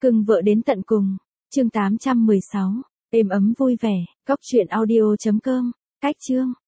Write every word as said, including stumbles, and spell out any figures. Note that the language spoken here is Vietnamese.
Cưng vợ đến tận cùng. Chương tám trăm mười sáu. Êm ấm vui vẻ. Cóc truyện audio chấm com. Cách chương.